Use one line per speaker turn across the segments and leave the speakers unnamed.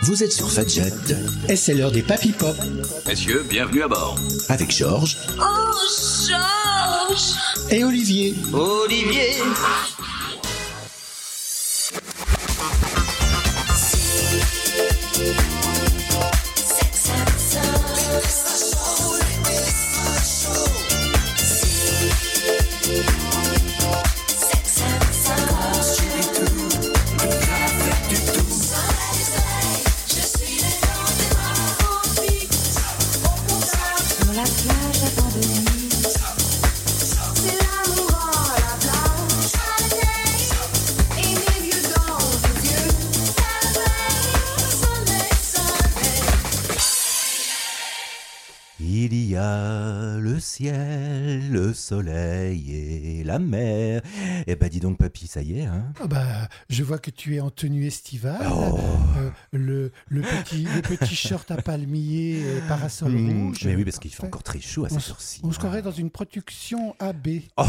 Vous êtes sur Fadjet et c'est l'heure des Papy Pop.
Messieurs, bienvenue à bord.
Avec Georges.
Oh, Georges!
Et Olivier.
Olivier!
Il y a le ciel, le soleil et la mer. Eh ben dis donc papy, ça y est, hein.
Ah bah, je vois que tu es en tenue estivale,
Oh.
le petit short à palmier, parasol rouge.
Mais oui, parce qu'il fait
Parfait.
encore très chaud à cette heure-ci.
On se croirait dans une production AB.
Oh.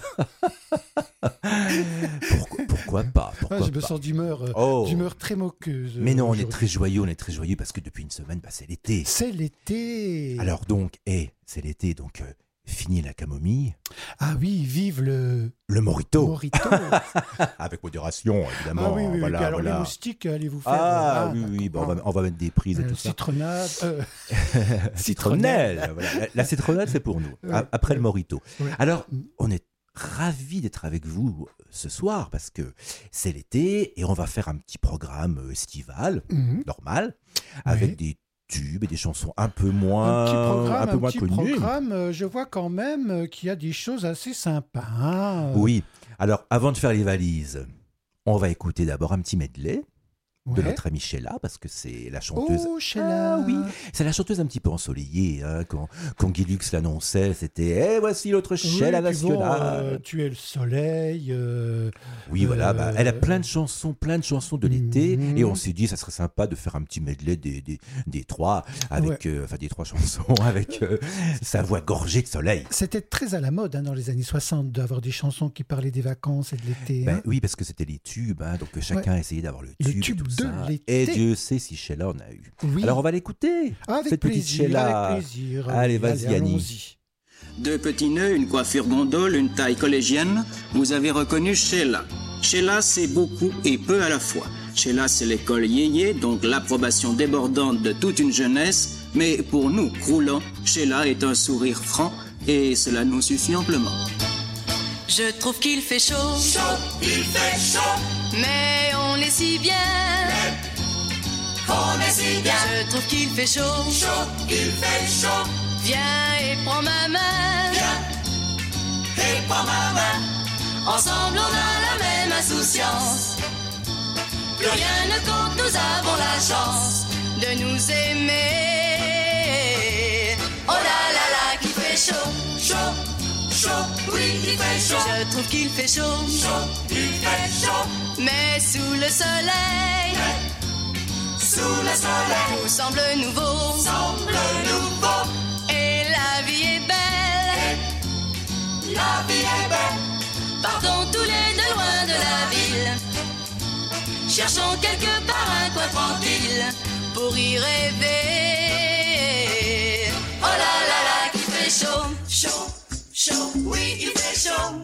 Pourquoi pas,
Je me sens d'humeur très moqueuse.
Mais non, on est
aujourd'hui.
très joyeux parce que depuis une semaine, c'est l'été.
C'est l'été.
Alors donc, c'est l'été, donc fini la camomille.
Ah oui, vive le
Mojito.
Mojito.
Avec modération, évidemment.
Ah oui, oui,
voilà,
oui. Alors
voilà.
les moustiques, allez-vous faire.
Oui, bon, on va mettre des prises et tout ça.
Citronnade.
Citronnelle. Voilà. La citronnelle, c'est pour nous.
Ouais.
Après le Mojito.
Ouais.
Alors, on est ravis d'être avec vous ce soir parce que c'est l'été et on va faire un petit programme estival, normal, avec des tubes et des chansons un peu moins connues.
Programme, je vois quand même qu'il y a des choses assez sympas. Hein.
Oui. Alors, avant de faire les valises, on va écouter d'abord un petit medley de notre amie Sheila, parce que c'est la chanteuse.
Oh, Sheila.
Ah oui, c'est la chanteuse un petit peu ensoleillée. Hein, quand Guy Lux l'annonçait, c'était voici l'autre Sheila nationale.
Tu es le soleil.
Oui, voilà. Elle a plein de chansons de l'été, et on s'est dit, ça serait sympa de faire un petit medley des trois, avec, des trois chansons, avec sa voix gorgée de soleil.
C'était très à la mode dans les années 60 d'avoir des chansons qui parlaient des vacances et de l'été. Hein.
Oui, parce que c'était les tubes, donc chacun essayait d'avoir le tube.
De l'été.
Et Dieu sait si Sheila en a eu.
Oui.
Alors on va l'écouter.
Avec
cette petite
plaisir,
Sheila.
avec plaisir.
Allez, vas-y, Annie.
Allons-y.
Deux petits nœuds, une coiffure gondole, une taille collégienne. Vous avez reconnu Sheila. Sheila, c'est beaucoup et peu à la fois. Sheila, c'est l'école yéyé, donc l'approbation débordante de toute une jeunesse. Mais pour nous, croulants, Sheila est un sourire franc et cela nous suffit amplement.
Je trouve qu'il fait chaud,
il fait chaud,
mais on est si bien.
on est si bien.
Je trouve qu'il fait chaud,
Il fait chaud,
viens et prends ma main.
et prends ma main.
Ensemble on a la même insouciance. Plus rien ne compte, nous avons la chance de nous aimer. Oh là là là, qu'il fait chaud,
Oui, il fait chaud,
je trouve qu'il fait chaud,
il fait chaud.
mais sous le soleil,
Sous le soleil,
tout semble nouveau,
semble nouveau.
et la vie est belle.
La vie est belle,
Partons tous les deux loin de la ville, cherchons quelque part un coin tranquille pour y rêver. Oh là là là, qu'il fait chaud,
oui, il fait chaud.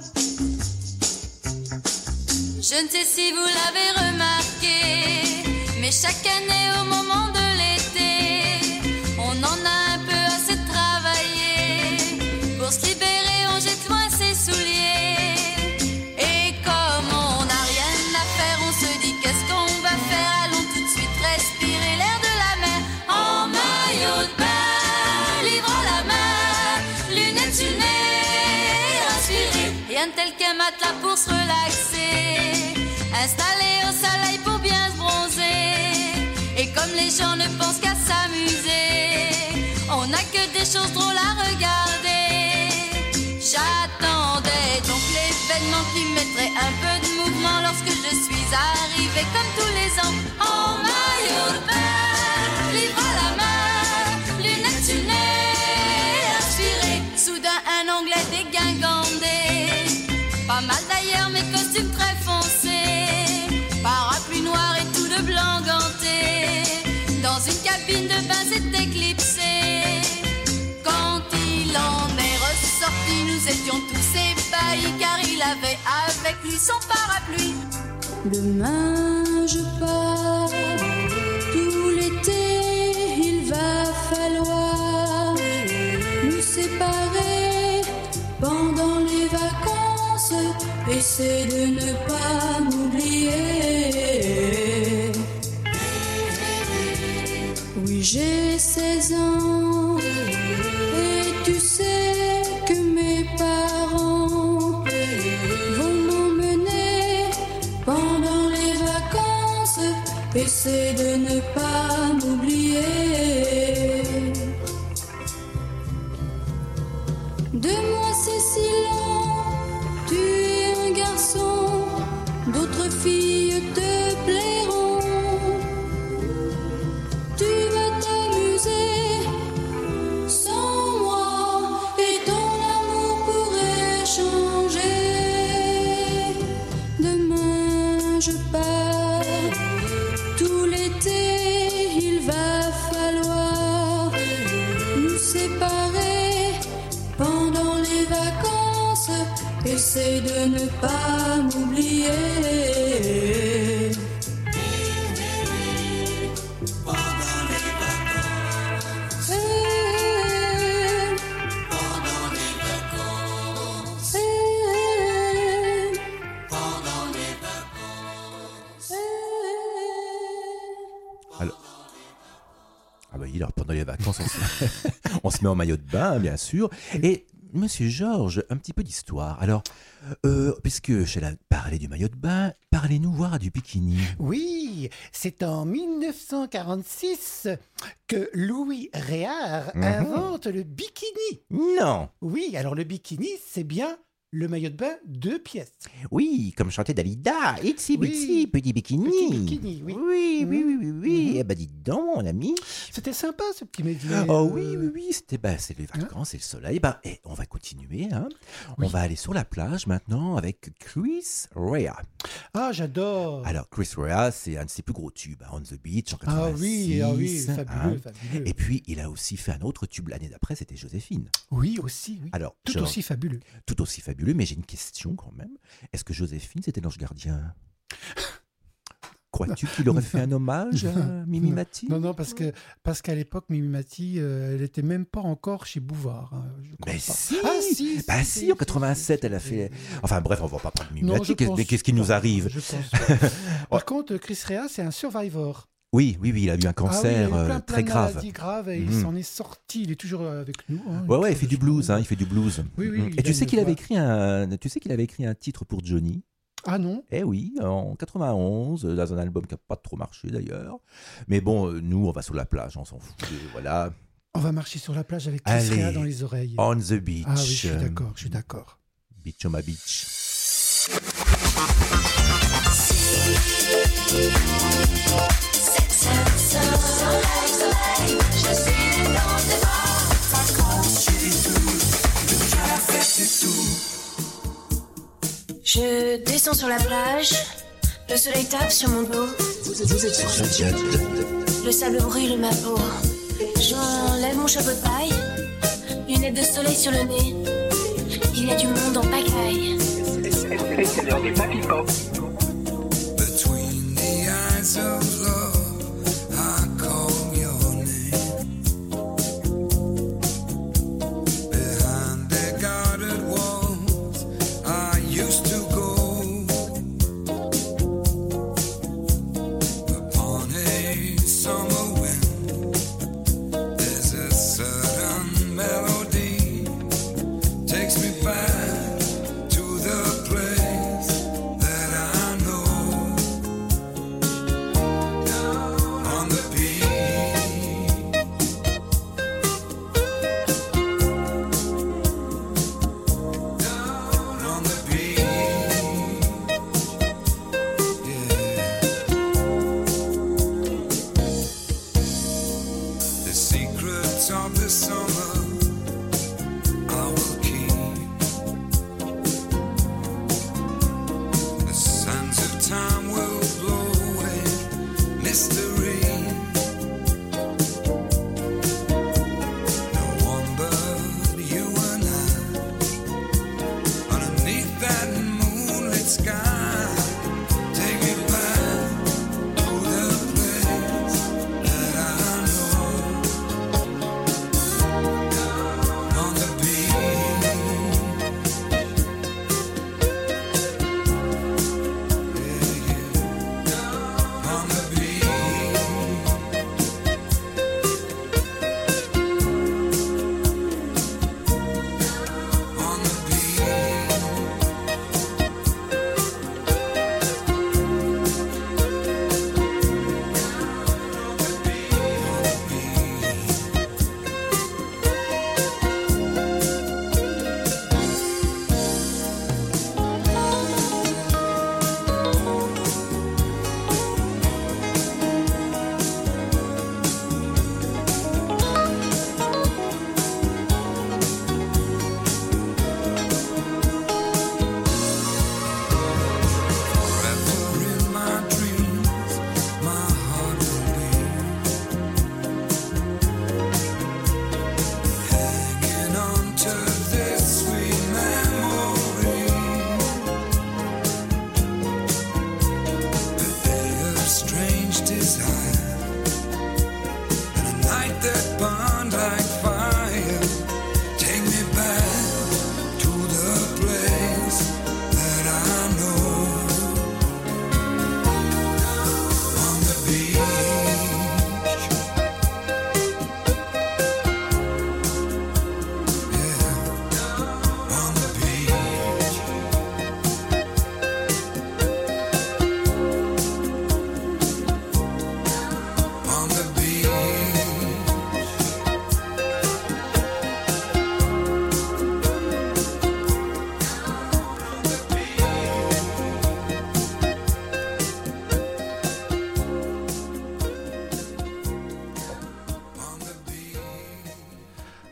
Je ne sais si vous l'avez remarqué, mais chaque année au moment de l'été, on en a un peu assez travaillé. Pour se libérer, on jette loin ses souliers. Et comme on n'a rien à faire, on se dit qu'est-ce qu'on va faire? Allons tout de suite respirer l'air de la mer. En maillot de bain, livrant la main, lunettes sur le nez, inspiré. Rien de tel qu'un matelas pour se relaxer, installé au soleil pour bien se bronzer. Et comme les gens ne pensent qu'à s'amuser, on n'a que des choses drôles à regarder. J'attendais donc l'événement qui mettrait un peu de mouvement lorsque je suis arrivée comme tous les ans. En maillot de bain, livre à la main, lunettes sur le nez, inspiré. Soudain un anglais dégingandé, pas mal d'ailleurs mais costume très foncé, parapluie noir et tout de blanc ganté. s'est éclipsé. Quand il en est ressorti, nous étions tous ébahis, car il avait avec lui son parapluie. Demain je pars, tout l'été il va falloir nous séparer pendant les vacances. Essaie de ne pas m'oublier. Oui, j'ai 16 ans et tu sais que mes parents vont m'emmener pendant les vacances. Essaie de ne pas m'oublier. De moi c'est si lent, tu es un garçon, d'autres filles te plairont. Tu vas t'amuser sans moi et ton amour pourrait changer. Demain je pars, tout l'été il va falloir nous séparer pendant les vacances. Essaie de ne pas m'oublier.
Pendant les vacances, pendant les vacances, pendant les vacances.
Ah bah alors pendant les vacances, on se met en maillot de bain, bien sûr. Et Monsieur Georges, un petit peu d'histoire. Alors, puisque Sheila parlait du maillot de bain, parlez-nous voir du bikini.
Oui, c'est en 1946 que Louis Réard invente le bikini.
Non.
Oui, alors le bikini, c'est bien le maillot de bain 2 pièces.
Oui, comme chantait Dalida, Itsy
Oui.
Bitsy, petit bikini.
Petit bikini, oui.
Oui, oui, oui, oui, oui.
Mhm.
Eh ben dites donc, mon ami.
C'était sympa ce petit métier.
Oh oui, oui, oui, c'est les vacances, c'est le soleil. Et on va continuer, hein.
Oui.
On va aller sur la plage maintenant avec Chris Rea.
Ah, j'adore.
Alors, Chris Rea, c'est un de ses plus gros tubes, On the Beach en 86.
Ah oui,
hein.
fabuleux, fabuleux.
Et puis, il a aussi fait un autre tube l'année d'après, c'était Joséphine.
Oui, aussi, oui.
Alors,
Tout
Georges,
aussi fabuleux.
tout aussi fabuleux, mais j'ai une question quand même. Est-ce que Joséphine, c'était l'ange gardien? Crois-tu qu'il aurait fait un hommage à Mimi Mati?
Non, parce qu'à l'époque, Mimi Mati, elle était même pas encore chez Bouvard. Hein, je crois
Mais
pas.
si,
Ah, si,
bah
si,
si, en 87, elle a fait... Enfin bref, on va pas parler de Mimi
Non,
Mati,
je pense
qu'est-ce qui nous
pas,
arrive?
je pense pas. Par contre, Chris Rea, c'est un survivor.
Oui, il a eu un
Ah oui,
cancer
il a eu plein
très
de
grave.
maladies graves et il
Mhm.
s'en est sorti. Il est toujours avec nous. Hein,
Ouais, il fait du blues, il fait du blues.
Oui, oui,
Mhm.
il
Et tu
a
sais
une
qu'il avait
voix.
écrit un titre pour Johnny?
Ah non?
Eh oui, en 91, dans un album qui n'a pas trop marché d'ailleurs. Mais bon, nous, on va sur la plage, on s'en fout. Voilà.
On va marcher sur la plage avec Chris
Allez.
Rea dans les oreilles.
On the beach.
Ah oui, je suis d'accord.
Beach on my beach.
Sex and soleil, je suis dans tes bras. Je descends sur la plage, le soleil tape sur mon dos,
Vous êtes sur Fadjet.
le sable brûle ma peau. J'enlève mon chapeau de paille, lunettes de soleil sur le nez. Il y a du monde en pagaille.
C'est l'heure des Papy Pop.
Between the eyes of love, I call your name. Behind their guarded walls, I used to go. Upon a summer wind, there's a certain melody takes me back to the place that I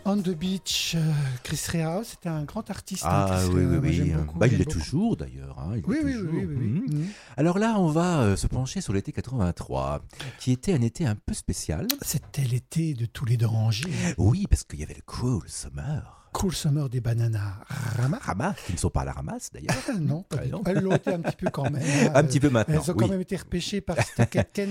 On the Beach, Chris Rea, c'était un grand artiste.
Ah
Chris
oui,
Rea.
oui,
Moi,
oui.
j'aime beaucoup,
Bah, il
j'aime
l'est
beaucoup.
toujours d'ailleurs. Hein, il
Oui,
l'est
oui,
toujours.
oui, oui, oui.
Mhm. Alors là, on va se pencher sur l'été 83, qui était un été un peu spécial.
C'était l'été de tous les dérangés.
Oui, parce qu'il y avait le Cool Summer.
Cool Summer des Bananas Rama.
Rama, qui ne sont pas à la ramasse d'ailleurs.
Non, pas
Ah,
du
non.
tout. Elles l'ont été un petit peu quand même.
Un petit peu maintenant.
Elles ont
oui.
quand même été repêchées par Stockton.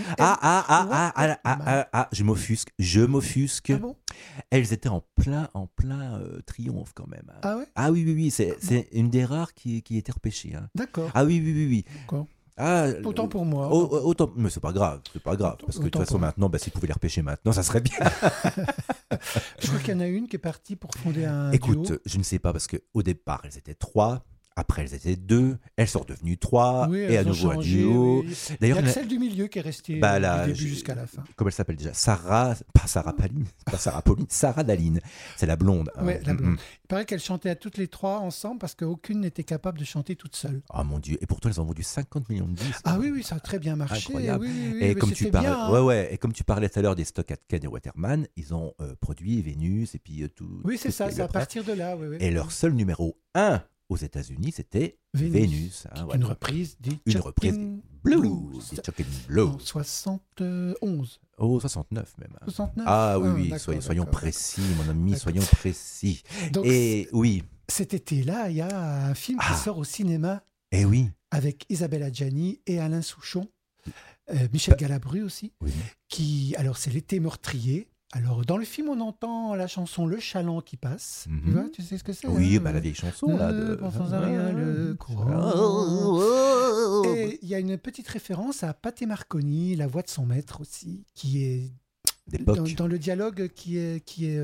Je m'offusque.
Ah bon?
Elles étaient en plein triomphe quand même.
Ah ouais?
Ah oui, oui, oui, c'est une des rares qui était repêchée. Hein.
D'accord.
Ah oui, oui, oui, oui.
D'accord.
Ah,
Autant pour moi.
autant, mais c'est pas grave, parce que de toute
Autant
façon
pour moi.
maintenant, s'ils pouvaient les repêcher maintenant, ça serait bien.
Je crois qu'il y en a une qui est partie pour fonder un
Écoute,
duo.
je ne sais pas, parce qu'au départ, elles étaient 3, après elles étaient 2, elles sont redevenues 3,
Oui,
et
elles
à
ont
nouveau un
changé,
duo.
oui. Il y
D'ailleurs,
a que
la-
celle du milieu qui est restée
Bah, là,
du début
je-
jusqu'à la fin.
comment elle s'appelle déjà? Sarah Pauline, Sarah Daline. C'est la blonde. hein.
Ouais, la
Mm,
blonde.
mm.
Il paraît qu'elles chantaient à toutes les trois ensemble parce qu'aucune n'était capable de chanter toute seule.
Oh mon Dieu, et pourtant elles ont vendu 50 millions de disques.
Ah oui, oui, ça a très bien marché.
Incroyable.
Oui, oui, oui,
Et
mais
comme
c'était
tu parlais,
bien, hein.
et comme tu parlais tout à l'heure des stocks Atken et Waterman, ils ont produit Vénus et puis tout.
Oui, c'est
tout ce
ça,
qu'il y
c'est
a
à
après.
partir de là. Oui, oui.
Et leur seul numéro 1 aux États-Unis, c'était Vénus. hein,
Une
voilà.
reprise des
Une
Chuck
reprise
in
des Blues, des Chuck in
En
Blues.
71.
Oh, 69 même. hein.
69.
Ah oui, oui,
d'accord,
soyons
d'accord.
précis, mon ami,
D'accord.
soyons précis.
Donc,
Et oui,
cet été-là, il y a un film qui
Ah.
sort au cinéma
et oui,
avec Isabelle Adjani et Alain Souchon, Michel Galabru aussi,
oui.
alors c'est l'été meurtrier. Alors dans le film, on entend la chanson Le Chaland qui passe.
Mhm.
Tu vois, tu sais ce que c'est?
Oui,
hein,
bah, la vieille chanson là.
Ne
De...
pensons à rien, le courant.
Oh.
Et il y a une petite référence à Pathé Marconi, la voix de son maître aussi, qui est
D'époque.
dans le dialogue qui est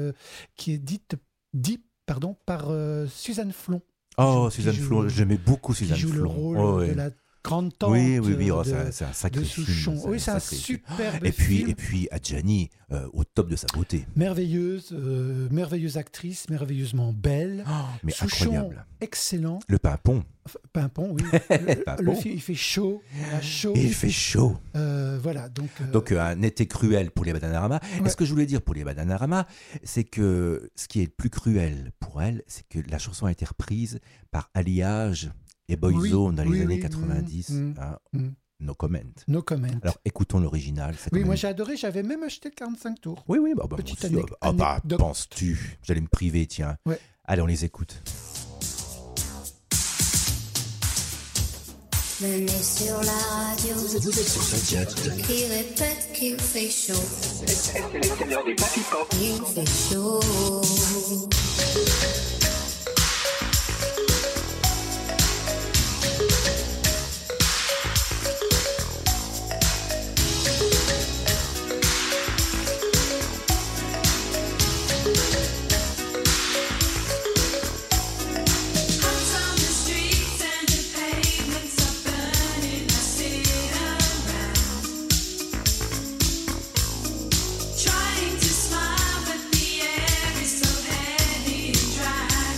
dit par Suzanne Flon.
Oh,
qui
Suzanne
joue-
Flon, j'aimais beaucoup Suzanne
qui joue
Flon.
le rôle
Oh, ouais.
de la grande tante
Oui, oui, oui, oh,
de,
c'est un sacré
de
film.
Souchon. Oui, c'est un
sacré film.
superbe
Et
film.
puis Adjani, au top de sa beauté.
Merveilleuse actrice, merveilleusement belle.
Oh, mais
Souchon,
incroyable.
excellent.
Le pimpon.
Pimpon, oui.
Pimpon.
Il fait chaud. Il a chaud.
Et il fait chaud.
Voilà, donc...
Donc un été cruel pour les Bananarama.
Ouais.
Et ce que je voulais dire pour les Bananarama, c'est que ce qui est le plus cruel pour elles, c'est que la chanson a été reprise par Alliage et Boyzone dans les années 90. hein. No comment.
No comment.
Alors écoutons l'original. c'est quand
Oui,
même-
moi j'ai adoré, j'avais même acheté le 45 tours.
Oui, oui, bah,
Petite
moi aussi, bah
anecdote.
penses-tu? J'allais me priver, tiens.
Ouais.
Allez, on les écoute.
Venez sur la radio
Vous êtes sur Fadjet.
qui répète qu'il fait chaud.
C'est l'heure des Papy Pop.
Il fait chaud.
On the streets and the pavements are burning. I sit around, trying to smile, but the air is so heavy and dry.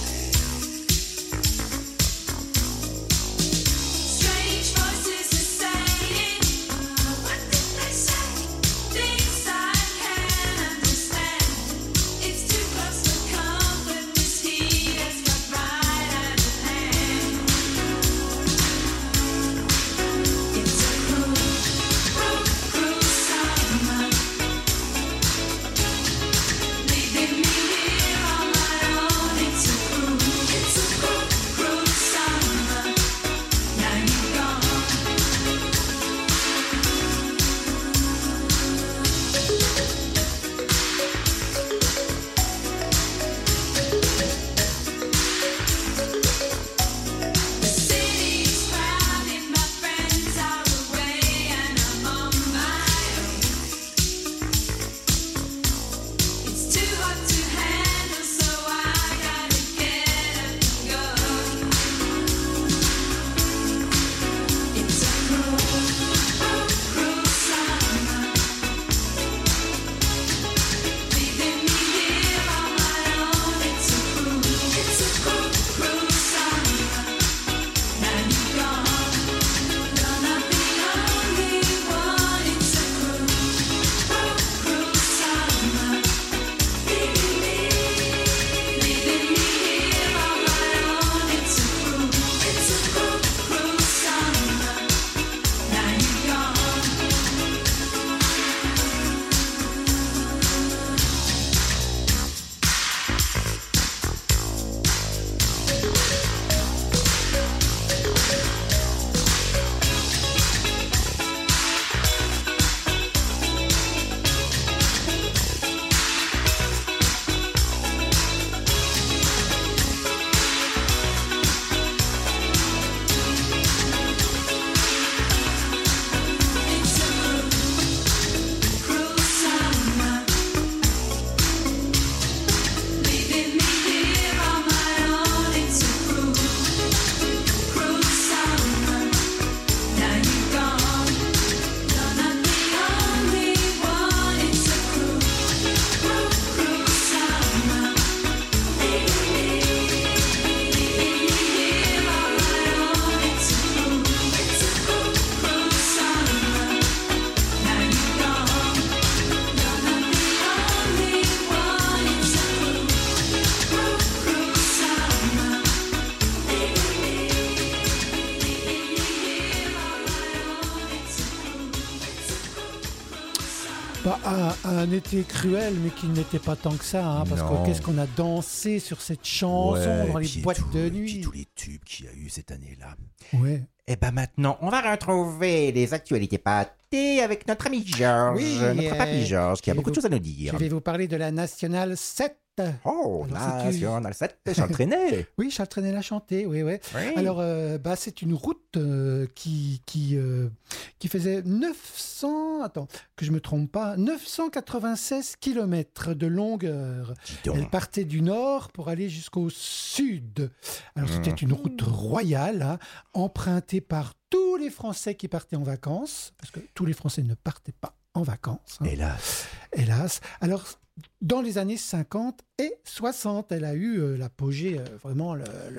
Strange voices are saying, what did they say? Things I can't understand. It's too close to come, but this heat has got right out of hand. It's a cruel summer, leaving me here on my own. It's a cruel summer. Now you're gone. The city's crowded, my friends are away, and I'm on my own. It's too hot to handle, so I gotta get up and go. It's a cruel summer, leaving me here on my own. It's a cruel summer. Now you're gone, gonna be only one. It's a cruel summer, leaving me
Un été cruel, mais qui n'était pas tant que ça, hein, parce
Non.
que qu'est-ce qu'on a dansé sur cette chanson
Ouais,
dans
et
les
puis
boîtes de
et puis
nuit.
tous les tubes qu'il y a eu cette année-là.
Ouais.
Et ben maintenant, on va retrouver les actualités pâtées avec notre ami Georges,
Oui,
notre papy Georges, qui a
je vais
beaucoup de
vous-
choses à nous dire.
Je vais vous parler de la Nationale 7.
Oh,
Alors,
National 7, j'entraînais.
Oui, Charles Trenet l'a chanté, oui.
Oui.
Alors, c'est une route qui faisait 900, attends, que je me trompe pas, 996 km de longueur.
Dis donc.
Elle partait du nord pour aller jusqu'au sud. Alors, c'était une route royale, hein, empruntée par tous les Français qui partaient en vacances, parce que tous les Français ne partaient pas en vacances. Hein.
Hélas.
Hélas. Alors, dans les années 50 et 60, elle a eu l'apogée, vraiment,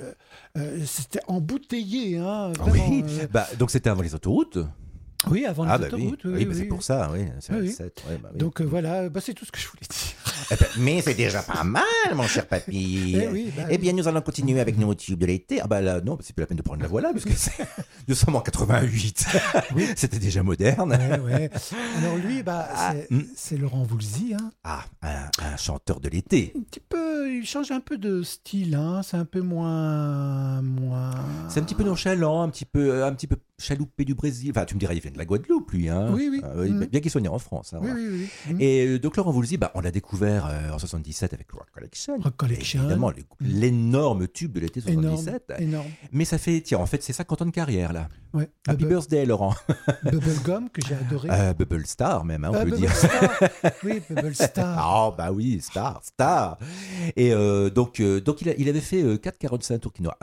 c'était embouteillé. Hein, vraiment,
Oui, donc c'était avant les autoroutes.
oui, avant les autoroutes.
oui, c'est pour ça, oui. C'est
Oui,
la
oui.
7, ouais, bah oui.
Donc voilà, c'est tout ce que je voulais dire.
Eh ben, mais c'est déjà pas mal, mon cher papy.
Eh oui,
Eh bien, nous allons continuer avec nos tubes de l'été. Ah bah là, non, c'est plus la peine de prendre la voilà, parce que nous sommes en 88. C'était déjà moderne.
Ouais. Alors lui, c'est Laurent Voulzy. Hein.
Ah, un chanteur de l'été.
Un petit peu, il change un peu de style. Hein. C'est un peu moins.
C'est un petit peu nonchalant, un petit peu chaloupé du Brésil. Enfin, tu me diras, il vient de la Guadeloupe, lui. Hein.
Oui.
Bien qu'il soit né en France. Hein,
Oui,
voilà.
oui.
Et donc Laurent Voulzy, on l'a découvert en 77 avec Rock Collection.
Rock Collection.
Évidemment, l'énorme tube de l'été 77.
Énorme.
Mais ça fait, tiens, en fait, c'est 50 ans de carrière, là.
Ouais.
Happy birthday, Laurent.
Bubblegum, que j'ai adoré.
Bubble Star, même, hein, on peut
Bubble
dire.
Star. Oui, Bubble Star.
Ah, bah oui, Star. Et donc il avait fait 4,45 tours qui n'ont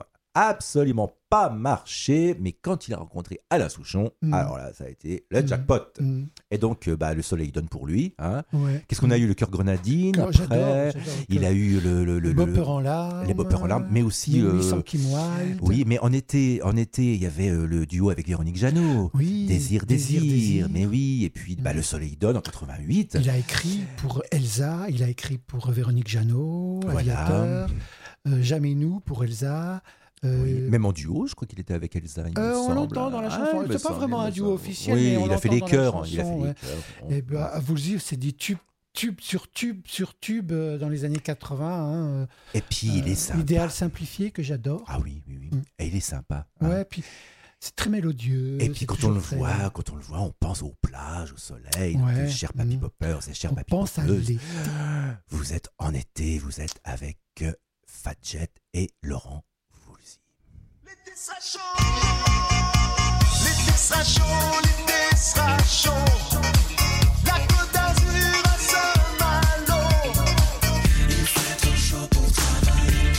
absolument pas marché, mais quand il a rencontré Alain Souchon, alors là, ça a été le jackpot. Et donc, le soleil donne pour lui. Hein.
Ouais.
Qu'est-ce qu'on a eu? Le cœur grenadine,
Oh,
après.
j'adore.
Il a eu
Le Bopper en larmes.
les Boppers en larmes, mais aussi...
1800 Kim Wilde.
oui, mais en été, il y avait le duo avec Véronique Jeannot.
Oui,
Désir.
Désir.
Mais oui, et puis le soleil donne en 88.
Il a écrit pour Elsa, il a écrit pour Véronique Jeannot,
Voilà.
Aviateur, Jamais nous pour Elsa.
Oui, même en duo, je crois qu'il était avec Elsa. Il me
on
semble.
l'entend dans la chanson.
il me
C'est pas
semble,
vraiment
il me
un duo
semble.
officiel,
Oui,
mais on
il a fait
l'entend
les
dans la
chœurs.
chanson, ouais.
Bon.
Et à vous le dire, c'est des tubes sur tube dans les années 80. Hein.
Et puis il est sympa.
Idéal simplifié que j'adore.
Ah oui. Et il est sympa. Hein.
Ouais, puis c'est très mélodieux.
Et puis
c'est
quand
toujours
on le
très-
voit, on pense aux plages, au soleil.
Ouais.
Donc, cher Papy Poppers et cher
On
Papy
pense à
Poppeuses,
l'été.
vous êtes en été, vous êtes avec Fadjet et Laurent Voulzy.
L'été sera chaud, l'été sera chaud, l'été sera chaud. La Côte d'Azur à Saint-Malo. Il fait trop chaud pour travailler.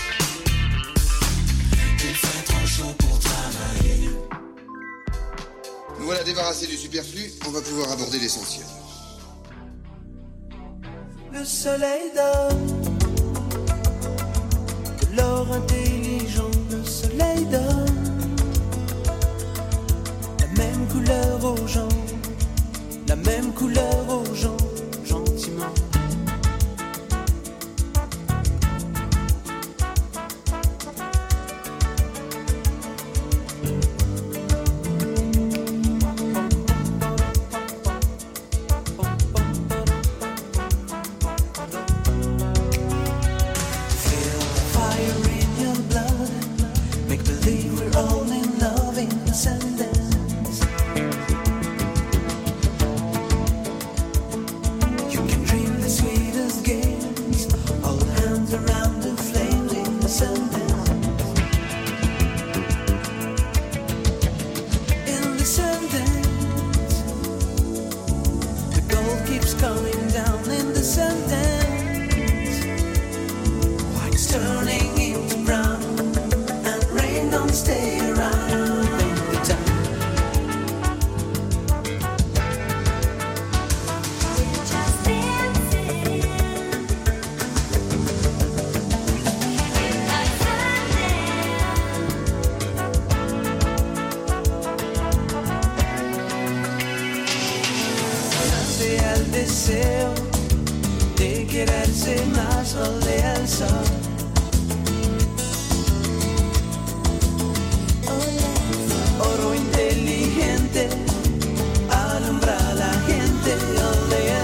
Il fait trop chaud pour travailler.
Nous voilà débarrassés du superflu, on va pouvoir aborder l'essentiel.
Le soleil donne de l'or intelligent. Le soleil donne la même couleur aux gens, la même couleur aux gens, gentiment. Feel the fire in your blood. Make believe we're all in love in the sentence. You can dream the sweetest games. Hold hands around the flames in the sentence. In the sentence, the gold keeps coming down in the sentence. White's turning into brown, and rain don't stay around in the town. Nace al deseo de quererse más o de al sol. Oro inteligente alumbra a la gente, ole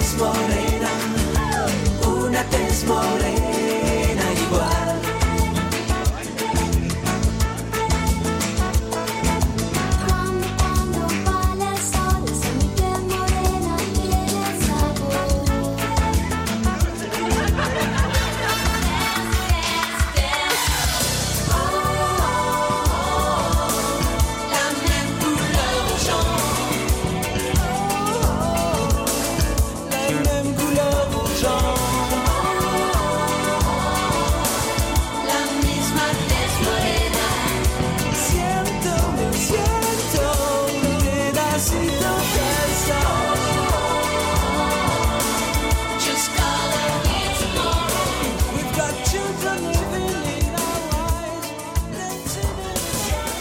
tez morena, una tez morena igual.
Cuando baila el sol, esa mi piel morena tiene sabor.
La même couleur aux gens, la même couleur aux gens,
La misma tez morena.
siento un pedacito de sol.
Just color it tomorrow.
We've got children living in our eyes, dancing in the sun.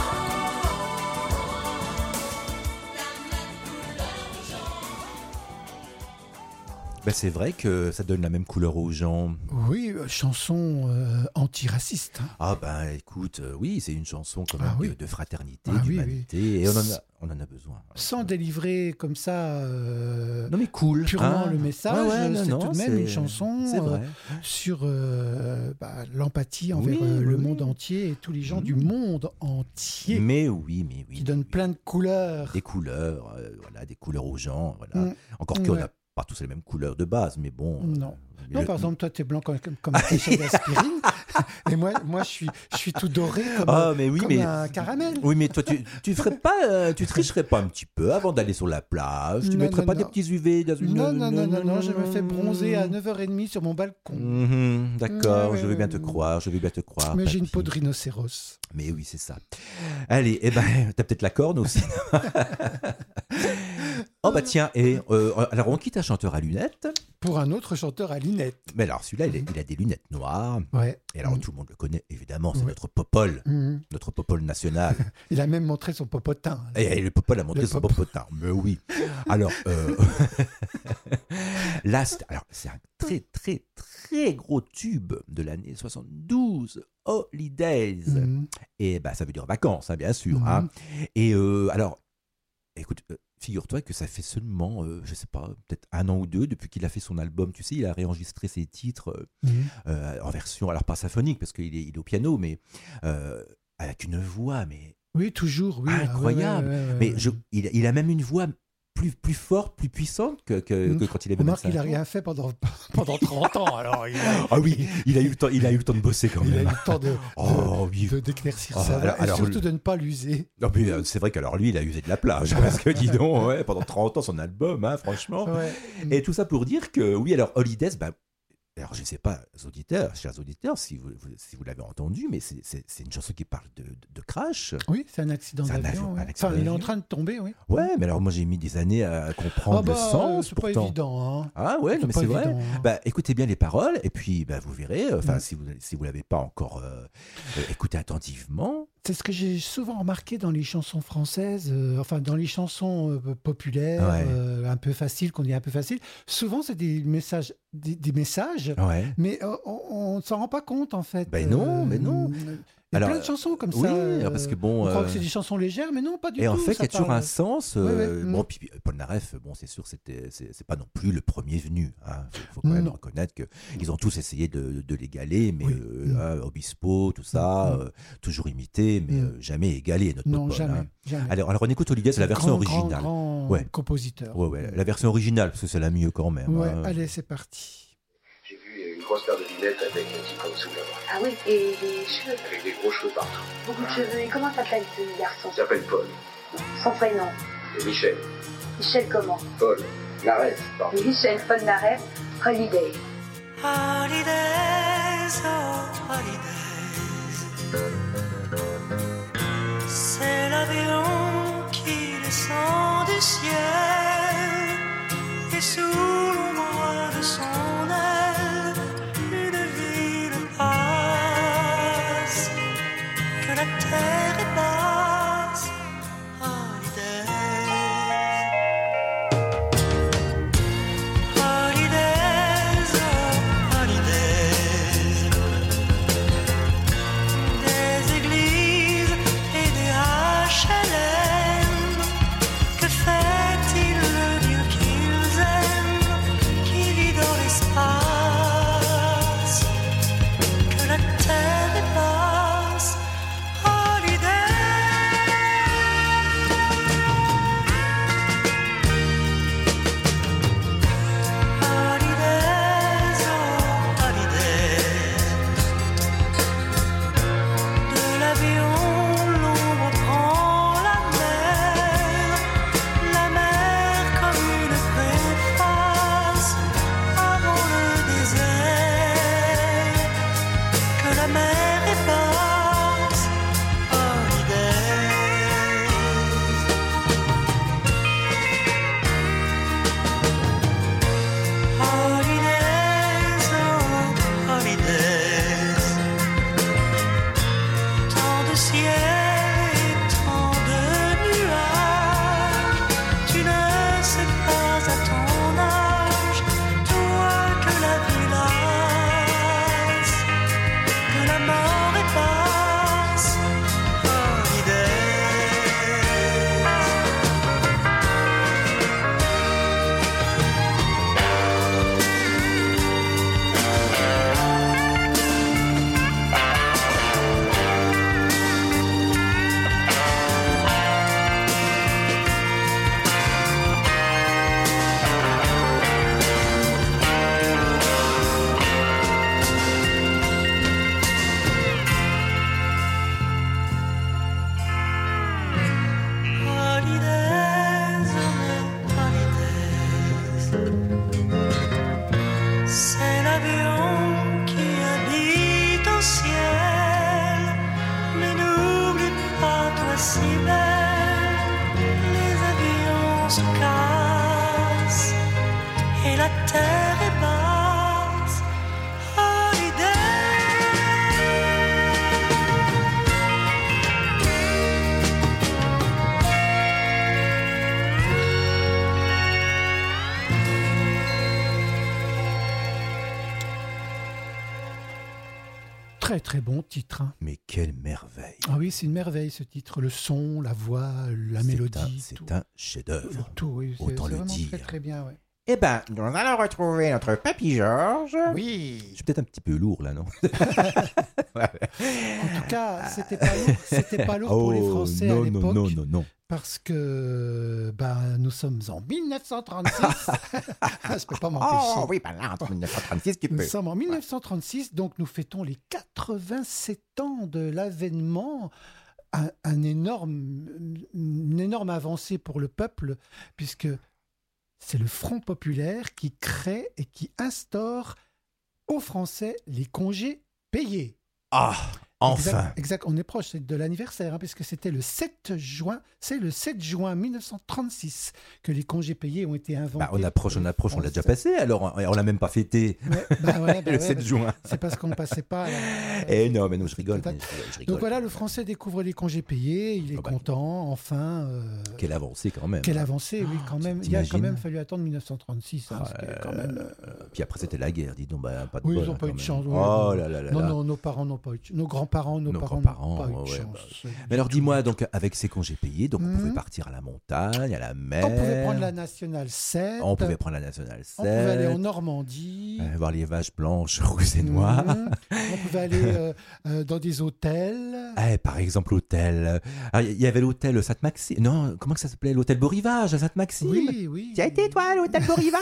Ben, c'est vrai que ça donne la même couleur aux gens.
Oui, chanson antiraciste. Hein.
Ah ben écoute, oui, c'est une chanson quand même
Ah oui.
de fraternité,
Ah oui,
d'humanité, et on en a besoin.
Sans délivrer comme ça
Non mais cool.
purement
hein.
le message,
Ouais, ouais, non,
c'est
non,
tout de même une chanson
C'est vrai.
sur l'empathie envers
Oui,
le
oui.
monde entier et tous les gens du monde entier
Mais oui.
qui donnent plein de couleurs.
Des couleurs, voilà, des couleurs aux gens. Voilà.
Mm.
Encore qu'on
Ouais.
n'a pas tous les mêmes couleurs de base, mais bon.
Non. Non,
le-
par exemple, toi, tu es blanc comme un cachet d'aspirine. Et moi je suis tout doré
Ah, mais oui,
comme
mais
un caramel.
Oui, mais toi, tu ferais pas, tu tricherais pas un petit peu avant d'aller sur la plage. Tu
Non,
mettrais
non,
pas
non.
des petits UV dans une.
Non, je me fais bronzer à 9h30 sur mon balcon.
Mhm, d'accord,
Ouais,
je veux bien te
ouais.
croire, je veux bien te croire.
Mais j'ai une
papy.
peau de rhinocéros.
Mais oui, c'est ça. Allez, eh ben, t'as peut-être la corne aussi. Oh bah tiens, et alors on quitte un chanteur à lunettes.
Pour un autre chanteur à lunettes.
Mais alors celui-là, il a des lunettes noires.
Ouais.
Et alors tout le monde le connaît, évidemment, c'est notre Popol,
Mhm.
notre Popol national.
Il a même montré son popotin.
Et le Popol a montré
Le
son
pop.
popotin. Mais oui. Alors, là, c'est un très, très, très gros tube de l'année 72, Holidays.
Mhm.
Et bah, ça veut dire vacances, hein, bien sûr.
Mhm.
Hein. Et alors, écoute, figure-toi que ça fait seulement, je sais pas, peut-être 1 an ou 2 depuis qu'il a fait son album. Tu sais, il a réenregistré ses titres en version, alors pas symphonique, parce qu'il est au piano, mais avec une voix, mais
Oui, toujours, oui.
incroyable.
Ouais, ouais, ouais,
Mais
ouais.
il a même une voix plus forte, plus puissante que quand il avait
Remarque qu'il n'a
25 ans.
rien fait pendant 30 ans. Alors,
Ah oui, il a eu le temps de bosser quand
il a eu
même.
le temps d'éclaircir
Oh,
sa voix et
alors,
surtout de ne pas l'user.
Non, mais c'est vrai qu'alors lui, il a usé de la plage. Parce que dis donc, ouais, pendant 30 ans, son album, hein, franchement.
Ouais.
Et tout ça pour dire que, oui, alors Holidays, bah, alors je ne sais pas, chers auditeurs, si vous l'avez entendu, mais c'est une chanson qui parle de crash.
Oui, c'est un accident
C'est un
d'avion.
avion,
ouais.
un accident
Enfin, il est en
d'avion.
train de tomber, oui.
Ouais, mais alors moi j'ai mis des années à comprendre le sens.
c'est pas
pourtant.
évident. Hein.
Ah ouais, non, mais
pas
c'est vrai.
évident, hein.
Bah, écoutez bien les paroles et puis bah, vous verrez. Enfin, si vous l'avez pas encore écouté attentivement.
C'est ce que j'ai souvent remarqué dans les chansons françaises, enfin dans les chansons populaires,
Ouais.
un peu faciles, qu'on dit un peu faciles. Souvent, c'est des messages, des messages,
Ouais.
mais on ne s'en rend pas compte en fait.
Ben non, mais non.
Il y a
Alors,
plein de chansons comme
oui,
ça.
parce que bon,
on croit que c'est des chansons légères, mais non, pas du
et
tout.
en fait, il
ça
y a toujours
parle-
un sens.
Ouais, ouais.
Bon, puis Paul Naref, bon, c'est sûr, c'est pas non plus le premier venu. Hein. Faut quand même
Non.
reconnaître que ils ont tous essayé de l'égaler, mais
Oui.
hein, Obispo, tout ça, toujours imité, mais jamais égalé notre
Non,
Popol,
jamais.
hein.
jamais.
Alors, on écoute Holidays, c'est la version originale.
Grand
Ouais.
compositeur.
Ouais, la version originale, parce que c'est la mieux quand même.
Ouais,
hein.
allez, c'est parti.
J'ai vu une grosse paire de lunettes avec un type en dessous là-bas.
Ah oui, et les cheveux.
Avec des gros cheveux partout.
Beaucoup de cheveux. Et comment s'appelle ce garçon?
Il s'appelle Paul.
Son prénom.
Et Michel.
Michel comment?
Paul. Naref, pardon.
Michel Polnareff, Holiday.
Holidays, oh holidays. C'est l'avion qui descend du ciel et sous l'ombre de son aile, une ville passe, que la terre est basse. Holidays, oh holidays. Des églises et des HLM, que fait-il se casse et la terre est basse. Holiday.
Très très bon titre. Hein.
Mais quelle merveille.
Ah oui, c'est une merveille ce titre. Le son, la voix, la mélodie.
C'est un chef-d'œuvre.
Tout, oui.
Autant
c'est
le
vraiment
dire.
très très bien, ouais.
Eh ben, nous allons retrouver notre Papy Georges.
Oui.
Je suis peut-être un petit peu lourd là, non?
En tout cas, c'était pas lourd. C'était pas lourd pour les Français
non,
à l'époque.
Non.
Parce que nous sommes en 1936. Je peux pas m'empêcher.
Oh oui, ben là, entre 1936, tu peux.
Nous sommes en 1936, donc nous fêtons les 87 ans de l'avènement. Une énorme avancée pour le peuple, puisque c'est le Front populaire qui crée et qui instaure aux Français les congés payés.
Ah, enfin.
Exact, on est proche de l'anniversaire, puisque c'était le 7 juin. C'est le 7 juin 1936 que les congés payés ont été inventés.
On approche, on l'a déjà passé, alors on l'a même pas fêté. Le 7 juin.
C'est parce qu'on ne passait pas.
Non, je rigole.
Donc voilà, le Français découvre les congés payés, il est content, enfin.
Quelle avancée quand même.
Quelle avancée, oui, quand même. Il a quand même fallu attendre 1936. Quand même,
Puis après, c'était la guerre, dis donc, pas de
oui,
bol.
ils n'ont pas eu de chance.
Oh là là là.
Non, nos parents n'ont pas eu de chance. Nos grands-parents, nos parents n'ont pas eu de chance.
Mais alors, dis-moi, donc, avec ces congés payés, donc on pouvait partir à la montagne, à la mer.
On pouvait prendre la Nationale 7.
On pouvait prendre la Nationale 7.
On pouvait aller en Normandie.
Voir les vaches blanches, rouges et noires.
On pouvait aller dans des hôtels.
Par exemple, l'hôtel. Il y avait l'hôtel Sainte-Maxime. Non, comment que ça s'appelait? L'hôtel Beau-Rivage à Sainte-Maxime.
Oui.
Tu as été, toi, à l'hôtel Beau-Rivage?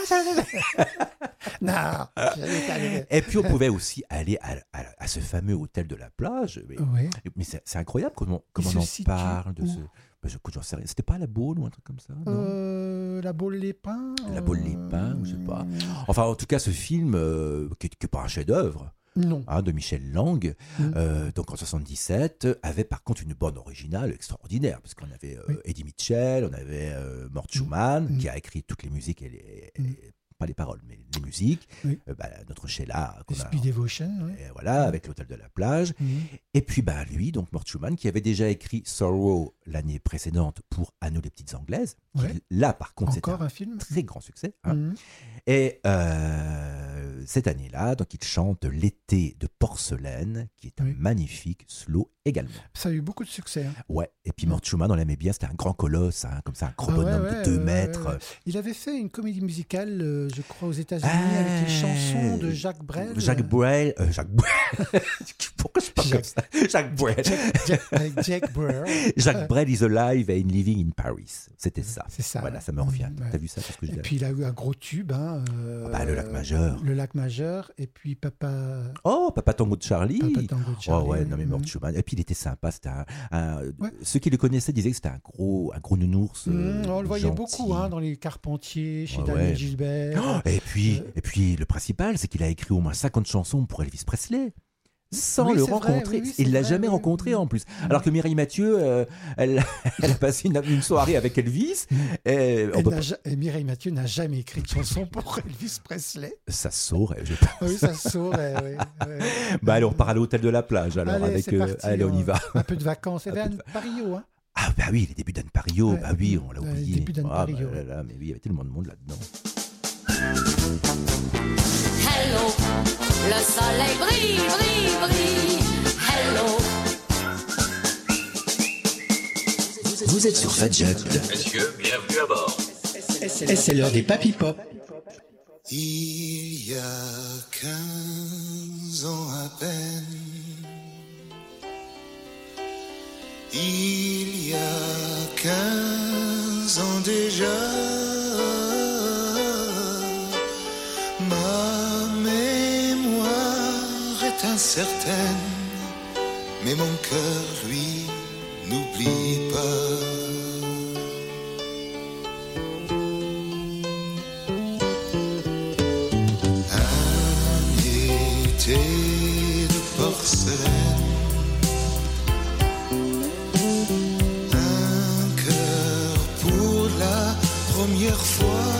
Non.
Et puis, on pouvait aussi aller à ce fameux hôtel de la plage. Mais c'est incroyable comment on en parle de ce. Écoute, j'en sais rien. C'était pas la Baule ou un truc comme ça?
La Baule-les-Pins.
La Baule-les-Pins, je sais pas. Enfin, en tout cas, ce film, qui n'est pas un chef-d'œuvre.
Non.
De Michel Lang, donc en 77, avait par contre une bande originale extraordinaire, parce qu'on avait Eddie Mitchell, on avait Mort Schumann, qui a écrit toutes les musiques et pas les paroles, mais les musiques. Notre Sheila.
Speed Devotion.
Voilà, avec l'hôtel de la plage. Et puis, lui, donc Mort Schumann, qui avait déjà écrit Sorrow l'année précédente pour À nous les petites Anglaises. Là, par contre, c'était un
film
très grand succès. Et cette année-là, donc, il chante L'été de Porcelaine, qui est un magnifique slow également.
Ça a eu beaucoup de succès.
Ouais, et puis Mort Schumann, on l'aimait bien, c'était un grand colosse, comme ça, un gros bonhomme de 2 mètres.
Il avait fait une comédie musicale, je crois, aux États-Unis, avec les chansons de Jacques Brel.
Jacques Brel. Pourquoi je parle comme ça? Jacques Brel.
Avec Jacques Brel.
Jacques Brel is alive and living in Paris. C'était ça.
C'est ça.
Voilà, ça me revient. T'as vu ça? C'est ce que je
Et puis il a eu un gros tube.
Le Lac Majeur.
Le Lac Majeur. Et puis Papa.
Oh, Papa Tango de Charlie.
Papa Tango de Charlie.
Oh ouais, non mais Mort Schumann. Et puis il était sympa. C'était ceux qui le connaissaient disaient que c'était un gros nounours.
On le voyait
gentil.
beaucoup dans les Carpentiers, chez Daniel Gilbert.
Et puis le principal, c'est qu'il a écrit au moins 50 chansons pour Elvis Presley. Sans le rencontrer. Il ne l'a jamais rencontré en plus. Alors que Mireille Mathieu, elle a passé une soirée avec Elvis. Et
Mireille Mathieu n'a jamais écrit de chanson pour Elvis Presley.
Ça se saurait, je pense.
Oui, ça se saurait.
Allez, on part à l'hôtel de la plage. Alors, allez, on y va.
Un peu de vacances. Il y avait Anne Parillo.
Ah, oui, les débuts d'Anne Parillo. Oui, on l'a oublié.
Les débuts d'Anne Parillo.
Mais oui, il y avait tellement de monde là-dedans.
Hello, le soleil brille, brille, brille. Hello.
Vous êtes sur Fadjet.
Messieurs, bienvenue à bord.
Et c'est l'heure des Papy Pop.
Il y a 15 ans à peine, il y a 15 ans déjà, ma mémoire est incertaine, mais mon cœur, lui, n'oublie pas. De porcelaine, un cœur pour la première fois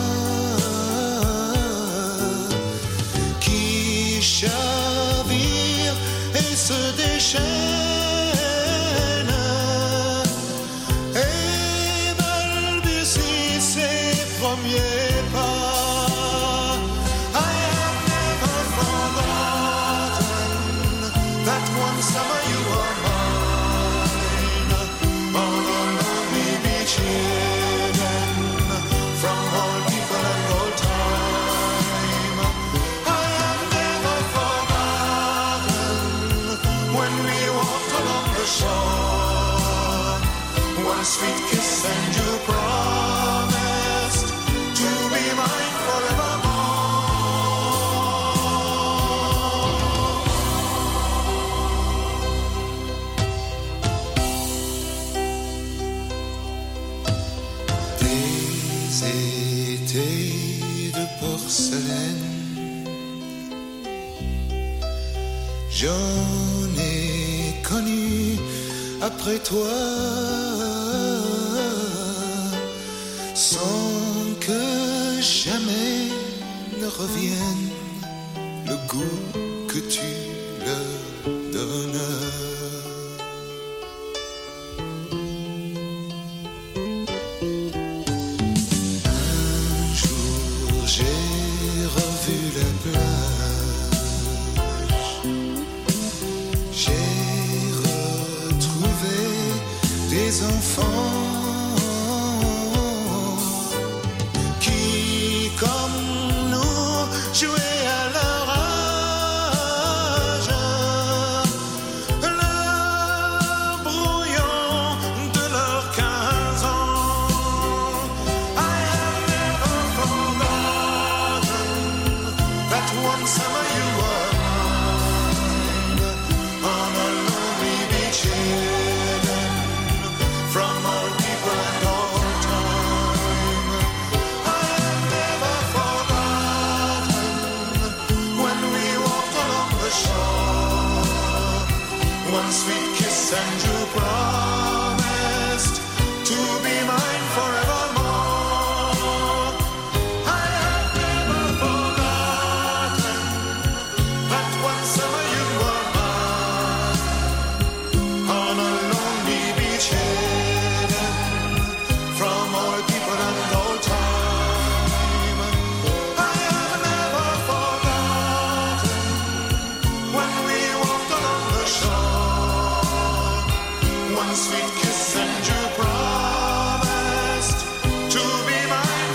qui chavire et se déchaîne et balbutie ses premiers pas. I have never forgotten that one summer you were mine on a lonely beach hidden from all people and all time. I have never forgotten when we walked along the shore, one sweet kiss and you promised to be mine forevermore. Des étés de porcelaine, j'en ai connu après toi, sans que jamais ne revienne le goût que tu leur donnes. Un jour j'ai revu la plage, j'ai retrouvé des enfants qui, comme nous, jouaient à leur âge, le brouillon de leurs 15 ans. I have never forgotten that one summer you were mine on a lonely beach hidden from all people and all time. I have never forgotten when we walked along the shore, one sweet kiss and you promised to be mine forevermore. I have never forgotten that one summer you were mine on a lonely beach hidden from all people and all time. I have never forgotten when we walked along the shore, one sweet kiss and you promised to be mine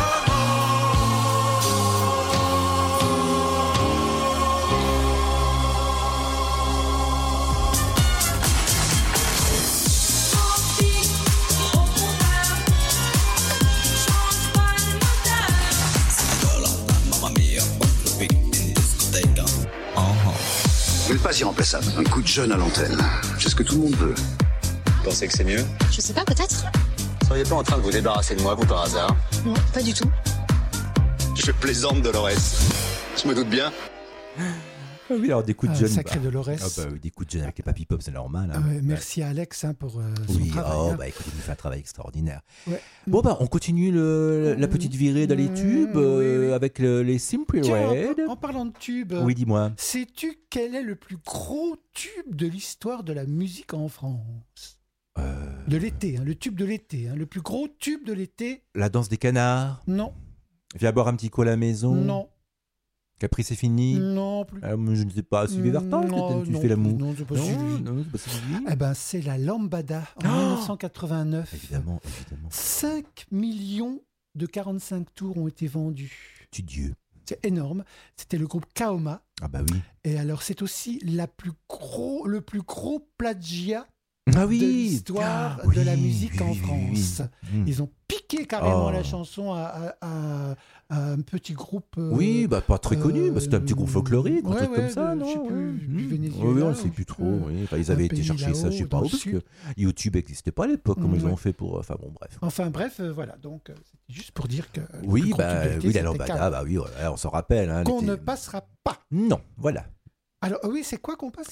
Vous n'êtes pas irremplaçable. Un coup de jeune à l'antenne. C'est ce que tout le monde veut.
Vous pensez que c'est mieux?
Je sais pas, peut-être.
Vous seriez pas en train de vous débarrasser de moi, vous, par hasard?
Non, pas du tout.
Je plaisante, Dolores. Je me doute bien.
Ah oui, alors des coups de jeune.
Sacré Dolores.
Ah bah, oui, des coups de jeune avec les Papy Pop, c'est normal. Hein.
Merci à Alex pour son
Oui,
travail.
oh,
hein.
bah écoute, il fait un travail extraordinaire.
Ouais.
Bon, bah, on continue la petite virée dans les tubes avec les Simply
Tiens,
Red.
en parlant de tubes,
Oui, dis-moi.
sais-tu quel est le plus gros tube de l'histoire de la musique en France? De l'été, hein, le tube de l'été. Hein, le plus gros tube de l'été?
La danse des canards.
Non.
Viens boire un petit coup à la maison.
Non.
Capri, c'est fini.
Non plus.
Je ne sais pas, suivez Vartan,
Non,
tu
non
fais la
plus,
moue.
non, c'est pas suivi.
Non, c'est pas suivi.
Eh ben, c'est la Lambada en 1989.
Évidemment.
5 millions de 45 tours ont été vendus.
Tu Dieu.
C'est énorme. C'était le groupe Kaoma.
Ah bah oui.
Et alors, c'est aussi le plus gros plagiat
de
l'histoire de la musique en France.
oui.
Ils ont piqué carrément la chanson à un petit groupe.
Oui, bah pas très connu, parce que c'était un petit groupe folklorique, un truc comme ça, non?
Je sais plus vénézuélien.
Oui, on ne sait plus trop. Oui. Enfin, ils avaient été chercher ça, je sais pas où, parce que YouTube n'existait pas à l'époque, comme ils ont fait pour. Enfin bon, bref.
Enfin bref, voilà. Donc, c'était juste pour dire que.
Oui, la Lambada, bah oui, on s'en rappelle. Hein,
qu'on ne passera pas.
Non, voilà.
Alors, oui, c'est quoi qu'on passe là?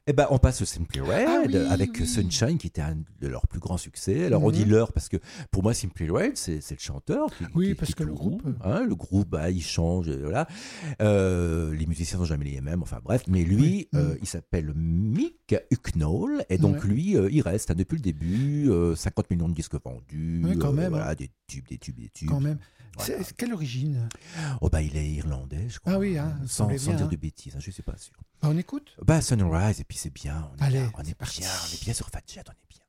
Eh ben, on passe au Simply Red
Ah oui,
avec
oui.
Sunshine qui était un de leurs plus grands succès. Alors on dit leur parce que pour moi Simply Red c'est le chanteur.
Oui, parce que le groupe.
Le groupe, bah, il change, voilà. Les musiciens sont jamais les mêmes. Enfin bref, mais lui, il s'appelle Mick Hucknall et donc
Ouais.
lui, il reste depuis le début. 50 millions de disques vendus.
Oui, quand même,
Voilà,
hein.
des tubes.
Quand même.
Voilà.
C'est quelle origine?
Oh bah il est irlandais, je crois.
Ah oui, hein, ça
sans
semblait bien,
dire
hein.
de bêtises, hein, je suis pas sûr.
Ah, on écoute?
Bah Sunrise et puis c'est bien.
Allez,
on est bien sur Fat Jet, on est bien.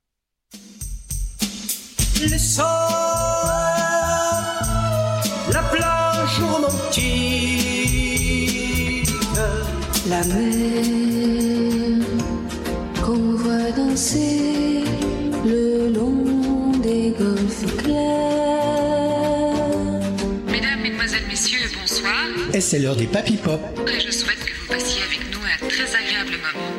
Le sol, la plage romantique,
La mer qu'on voit danser le long des golfes clairs.
Mesdames, Mesdemoiselles, Messieurs, bonsoir.
Et c'est l'heure des Papy Pop.
Et je souhaite que vous passiez avec nous un très agréable moment.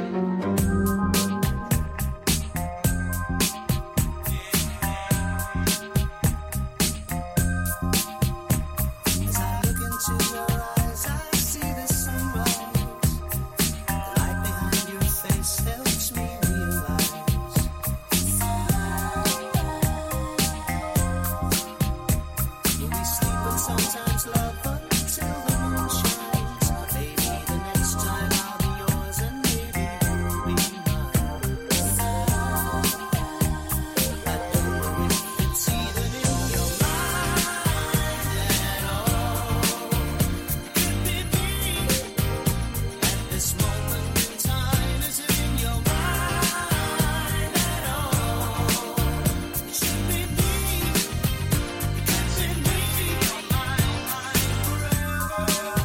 As I look into your eyes, I see the sunrise. The light behind your face helps me realize. When we sleep and sometimes love until the moon shines. Maybe the next time I'll be yours and maybe you'll be mine. I don't know if it's even in your mind at all. Could be me at this moment in time. Is it in your mind at all? It should be me. Because in me, you're mine forever.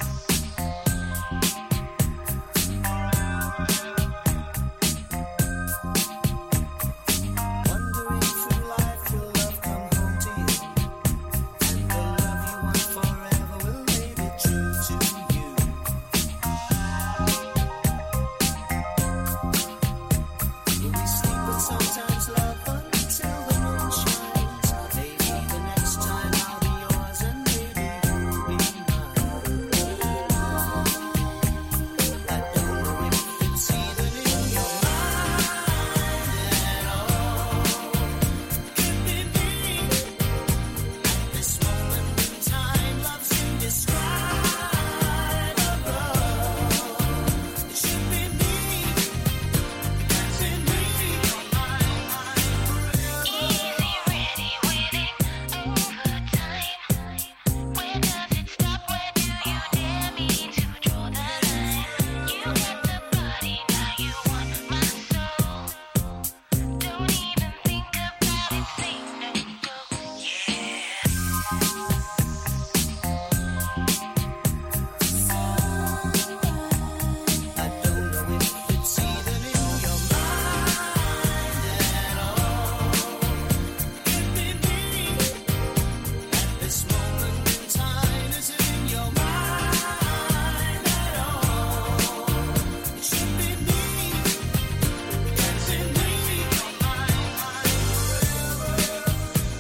Wandering through life, will love come home to you? And the love you want forever will make it true to you. Will we sleep and sometimes love until the moon shines? Maybe the next time I'll be yours and maybe you'll be mine. I don't know if it's even in your mind at all. Could be me at this moment in time. Love's indescribable. It should be me. Because in me, you're mine forever. I don't know if it's even in your mind at all. Could be me at this moment in time. Is it in your mind at all? It should be me. Because in me, you're mine forever.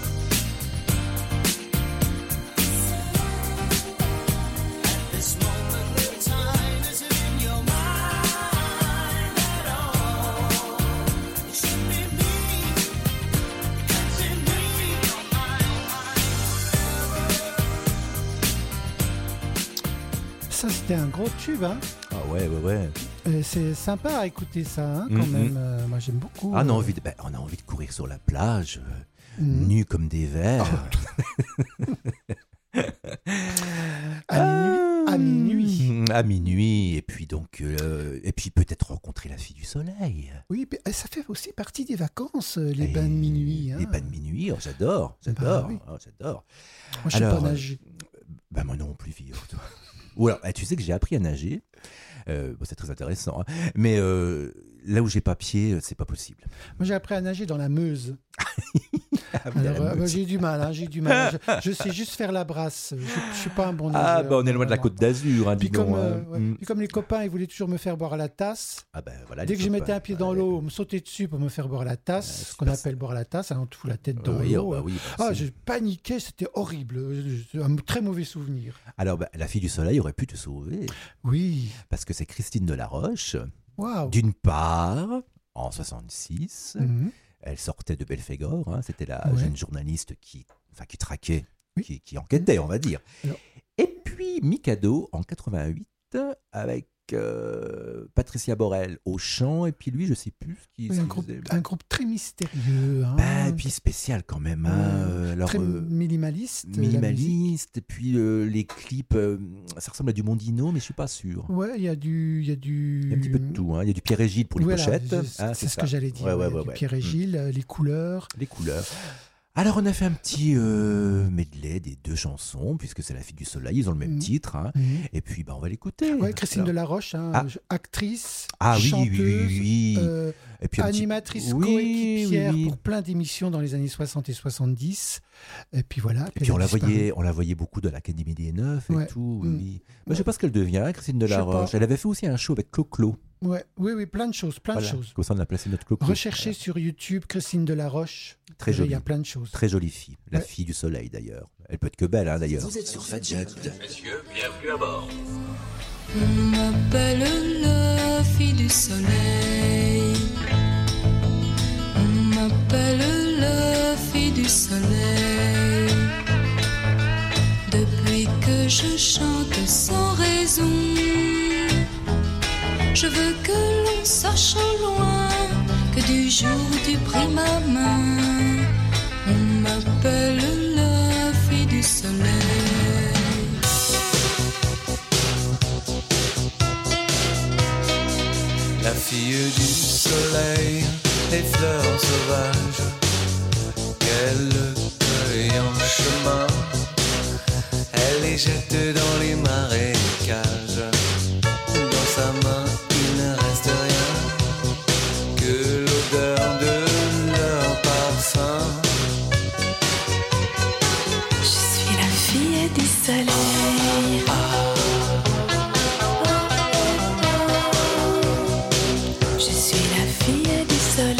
At this moment in time, is it in your mind at all? It should be me. Because in me, you're
Ça, c'était un gros tube, hein.
Ah ouais.
C'est sympa à écouter ça, hein, quand
Mhm.
même. Moi, j'aime beaucoup.
Ah, on a envie de courir sur la plage,
Mhm.
nus comme des vers.
À minuit.
À minuit, et puis donc, et puis peut-être rencontrer la fille du soleil.
Oui, mais ça fait aussi partie des vacances, les bains de minuit. Hein.
Les bains de minuit, oh, j'adore.
oui.
Oh, j'adore.
Moi, je sais pas nager.
Bah moi non plus, figure-toi. Ou alors, tu sais que j'ai appris à nager. Bon, c'est très intéressant. Hein. Mais là où j'ai pas pied, c'est pas possible.
Moi, j'ai appris à nager dans la Meuse.
oui,
Alors,
la Meuse.
j'ai du mal, hein, j'ai du mal. Je sais juste faire la brasse. Je suis pas un bon nageur.
Ah, bah on est loin de la Côte d'Azur, hein, dis
Puis comme,
donc, hein.
ouais. Puis comme les copains, ils voulaient toujours me faire boire la tasse.
Ah ben voilà.
Dès
les
que je mettais
copains.
un pied dans l'eau, on me sautait dessus pour me faire boire la tasse, ce qu'on appelle boire la tasse, hein, on te fout la tête dans
Oui,
l'eau.
oh, bah oui, bah,
Ah,
c'est-
je paniquais, c'était horrible. Un très mauvais souvenir.
Alors, bah, la fille du soleil aurait pu te sauver.
Oui.
Parce que c'est Christine Delaroche.
Waouh.
D'une part, en 66,
Mhm.
elle sortait de Belphégor, hein, c'était la
Ouais.
jeune journaliste qui traquait, qui enquêtait, on va dire.
Alors-
Et puis Mikado en 88 avec Patricia Borel au chant, et puis lui, je sais plus ce qu'il
Oui,
faisait.
un groupe très mystérieux. Hein,
Bah, et puis spécial quand même. Hein, alors,
très minimaliste. la musique.
minimaliste, et puis les clips, ça ressemble à du Mondino, mais je suis pas sûr.
Ouais, il y a du.
Il y a un petit peu de tout. Hein. Il y a du Pierre et Gilles pour les
Voilà,
pochettes.
c'est
Hein,
ce
ça.
que j'allais dire.
Ouais,
ouais,
ouais,
du
ouais.
Pierre et Gilles, les couleurs.
Les couleurs. Alors, on a fait un petit medley des deux chansons, puisque c'est La Fille du Soleil, ils ont le même titre. Hein. Et puis, bah, on va l'écouter.
Ouais, Christine
Alors-
Delaroche, hein,
Ah.
actrice,
Ah oui,
chanteuse,
oui. Et puis un petit-
animatrice
Oui,
coéquipière
oui.
pour plein d'émissions dans les années 60 et 70. Et puis voilà.
Et puis
elle a disparu.
on la voyait beaucoup dans l'Académie des Neufs et
Ouais.
tout.
Mm.
Oui. Moi, je sais pas ce qu'elle devient, Christine
Je sais
Delaroche.
pas.
Elle avait fait aussi un show avec Clo-Clo.
Ouais, oui, plein de choses, plein
Voilà.
de choses.
Comme ça, on a placé notre Clo-Clo.
Recherchez sur YouTube Christine Delaroche.
Très
Il
jolie.
y a plein de choses.
Très jolie fille. La
Ouais.
fille du soleil, d'ailleurs. Elle peut être que belle, hein, d'ailleurs.
Vous êtes sur Fadjet.
Messieurs, bienvenue à bord.
On m'appelle la fille du soleil. On m'appelle la fille du soleil. Depuis que je chante sans raison, je veux que l'on sache au loin que du jour où tu pris ma main, on m'appelle la fille du soleil.
La fille du soleil, les fleurs sauvages qu'elle cueille en chemin, elle les jette dans les marécages. Dans sa main, il ne reste rien que l'odeur de leur parfum.
Je suis la fille du soleil. Je suis la fille du soleil.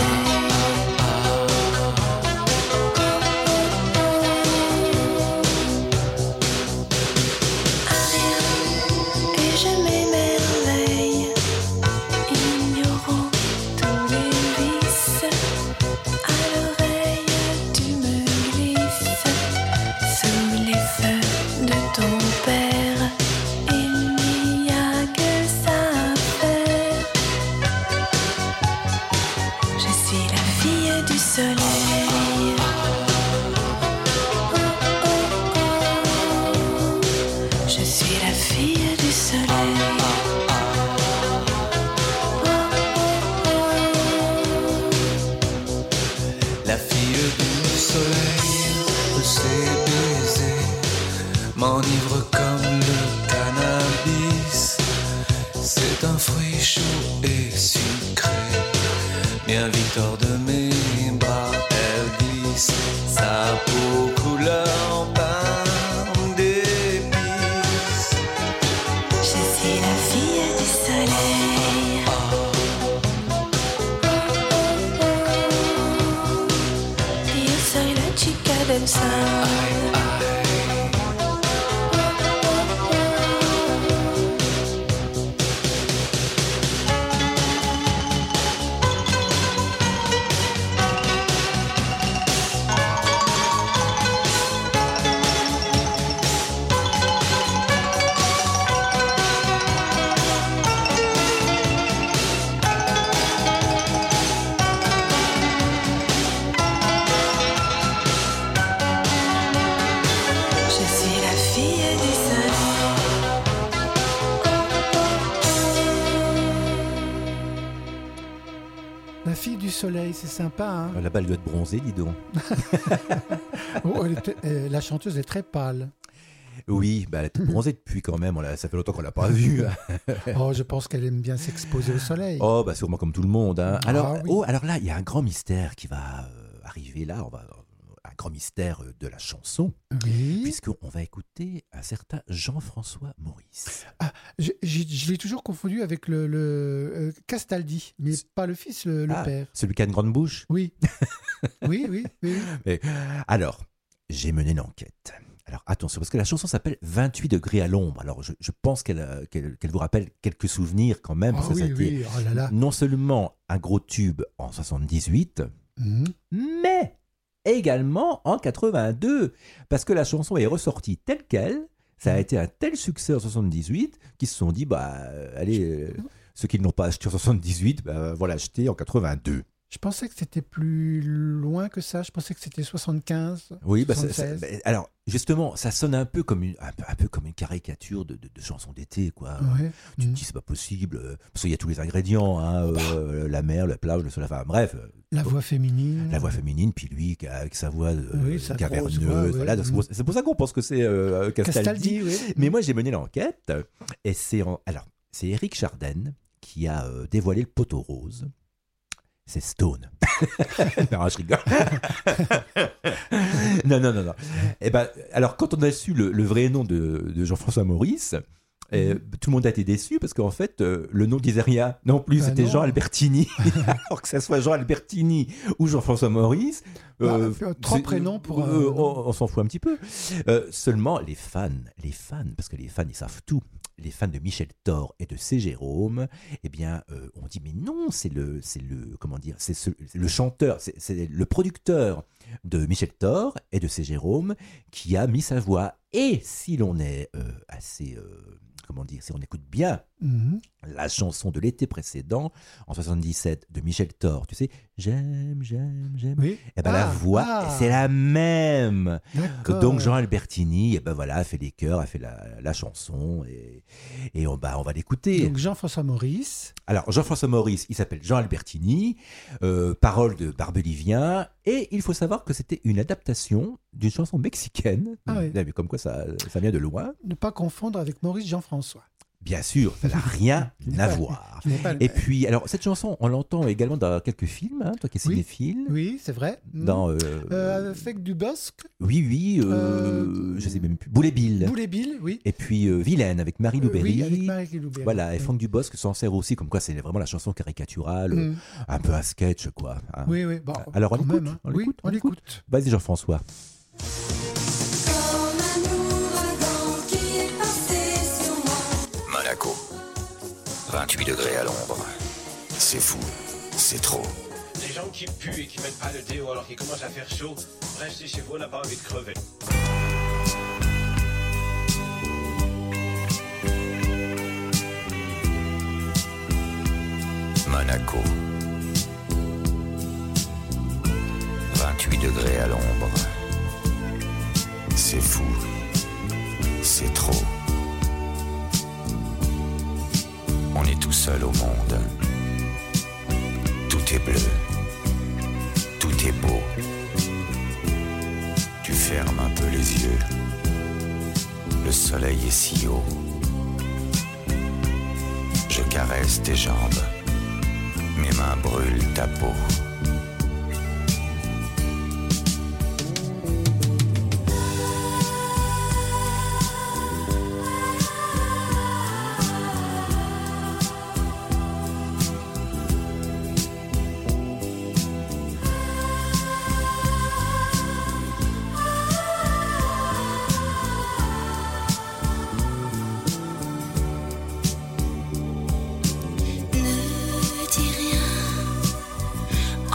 Et je m'émerveille, ignorant tous les vices. À l'oreille, tu me glisses sous les feux de ton père. Il n'y a que ça à faire. Je suis la fille du soleil. Je suis la fille du soleil.
La fille du soleil, ses baisers m'enivrent comme le cannabis. C'est un fruit chaud et sucré, bien vite hors de mes bras. Elle glisse sa peau couleur pain d'épices.
Je suis la fille du soleil. Io soy la chica del sol. Je suis la fille du
La fille du soleil, c'est sympa. Hein.
Là-bas, elle doit être bronzée, dis donc.
Oh, la chanteuse est très pâle.
Oui, bah, elle est bronzée depuis quand même. Ça fait longtemps qu'on l'a pas vue.
Oh, je pense qu'elle aime bien s'exposer au soleil.
Oh, bah sûrement comme tout le monde. Hein.
Ah,
Alors,
oui.
alors là, il y a un grand mystère qui va arriver là. Un grand mystère de la chanson,
Oui.
puisqu'on va écouter un certain Jean-François Maurice.
Ah, je l'ai toujours confondu avec le Castaldi, mais pas le fils, le
Ah,
père.
celui qui a une grande bouche.
Oui. Oui.
Mais, alors, j'ai mené une enquête. Alors attention, parce que la chanson s'appelle 28 degrés à l'ombre. Alors je pense qu'elle vous rappelle quelques souvenirs quand même. Parce que ça a été
oh là là.
non seulement un gros tube en 78, mais également en 82. Parce que la chanson est ressortie telle qu'elle. Ça a été un tel succès en 78 qu'ils se sont dit, allez, ceux qui ne l'ont pas acheté en 78, voilà, acheter en 82.
Je pensais que c'était plus loin que ça. Je pensais que c'était 75.
Oui,
76.
alors justement, ça sonne un peu comme une caricature de chanson d'été, quoi.
Ouais.
Tu te dis c'est pas possible parce qu'il y a tous les ingrédients, hein, la mer, la plage, le soleil, enfin bref.
La voix féminine.
La voix féminine, puis lui avec sa voix
sa
caverneuse.
grosse voix,
voilà,
ouais.
c'est pour ça qu'on pense que c'est Castaldi.
oui.
Mais moi j'ai mené l'enquête et c'est Éric Chardin qui a dévoilé le poteau rose. C'est Stone. Non, je rigole. Non. Et alors, quand on a su le vrai nom de Jean-François Maurice, tout le monde a été déçu parce qu'en fait, le nom disait rien. Non plus, c'était
non.
Jean Albertini. Alors que ça soit Jean Albertini ou Jean-François Maurice.
Trois prénoms pour.
On s'en fout un petit peu. Seulement, les fans, parce que les fans, ils savent tout. Les fans de Michel Thor et de C. Jérôme, eh bien, on dit mais non, c'est le chanteur, c'est le producteur de Michel Thor et de C. Jérôme qui a mis sa voix. Et si l'on est assez, si on écoute bien la chanson de l'été précédent, en 77, de Michel Thor, tu sais, j'aime.
Oui.
Et la voix, c'est la même.
D'accord.
Donc Jean Albertini, a fait les chœurs, a fait la chanson et on va l'écouter.
Donc Jean-François Maurice.
Alors Jean-François Maurice, il s'appelle Jean Albertini, parole de Barbelivien, et il faut savoir que c'était une adaptation d'une chanson mexicaine.
Ah oui.
Mais comme quoi ça vient de loin.
Ne pas confondre avec Maurice Jean-François.
Bien sûr, ça n'a rien à voir. Et puis, alors, cette chanson, on l'entend également dans quelques films, hein, toi qui es cinéphile.
Oui, c'est vrai.
Dans,
avec Dubosc.
Oui, je sais même plus. Boule et Bill.
Oui.
Et puis Vilaine avec Marie-Lou Berry.
Oui, avec Marie-Lou Berry.
Voilà, et Franck Dubosc s'en sert aussi, comme quoi c'est vraiment la chanson caricaturale, un peu un sketch, quoi. Hein.
Oui. Bon,
alors, on l'écoute,
même, hein.
on l'écoute. Vas-y, Jean-François.
Monaco. 28 degrés à l'ombre. C'est fou. C'est trop.
Les gens qui puent et qui mettent pas le déo alors qu'il commence à faire chaud, restez chez vous, on n'a pas envie de crever.
Monaco. 28 degrés à l'ombre. C'est fou. C'est trop. On est tout seul au monde. Tout est bleu. Tout est beau. Tu fermes un peu les yeux. Le soleil est si haut. Je caresse tes jambes. Mes mains brûlent ta peau.
Ne dis rien,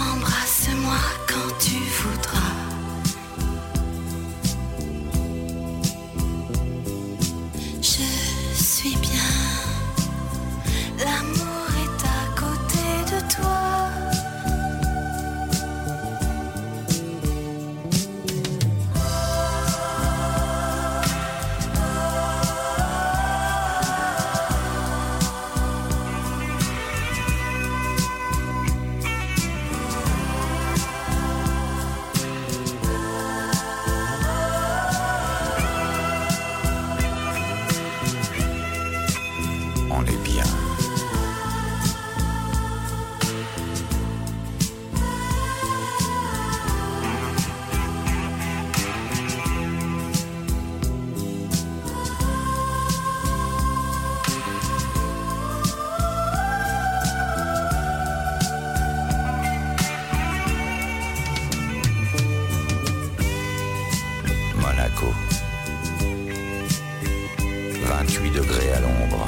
28 degrés à l'ombre.